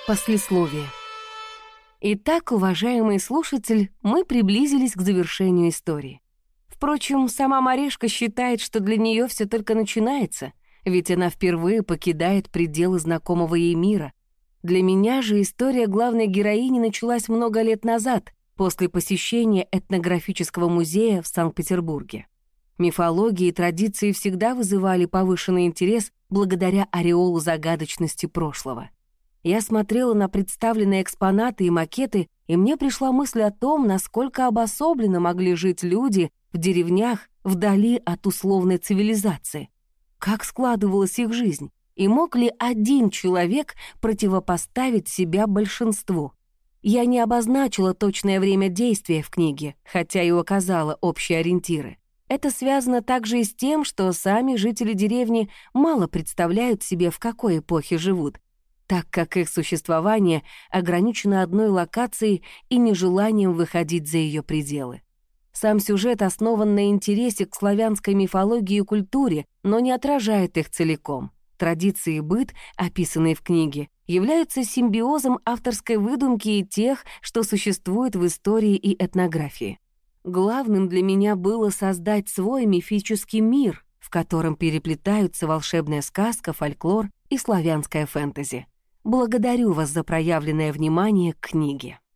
Послесловие. Итак, уважаемый слушатель, мы приблизились к завершению истории. Впрочем, сама Марешка считает, что для нее все только начинается, ведь она впервые покидает пределы знакомого ей мира. Для меня же история главной героини началась много лет назад, после посещения этнографического музея в Санкт-Петербурге. Мифология и традиции всегда вызывали повышенный интерес благодаря ореолу загадочности прошлого. Я смотрела на представленные экспонаты и макеты, и мне пришла мысль о том, насколько обособленно могли жить люди в деревнях вдали от условной цивилизации. Как складывалась их жизнь, и мог ли один человек противопоставить себя большинству? Я не обозначила точное время действия в книге, хотя и указала общие ориентиры. Это связано также и с тем, что сами жители деревни мало представляют себе, в какой эпохе живут, так как их существование ограничено одной локацией и нежеланием выходить за ее пределы. Сам сюжет основан на интересе к славянской мифологии и культуре, но не отражает их целиком. Традиции и быт, описанные в книге, являются симбиозом авторской выдумки и тех, что существует в истории и этнографии. Главным для меня было создать свой мифический мир, в котором переплетаются волшебная сказка, фольклор и славянская фэнтези. Благодарю вас за проявленное внимание к книге.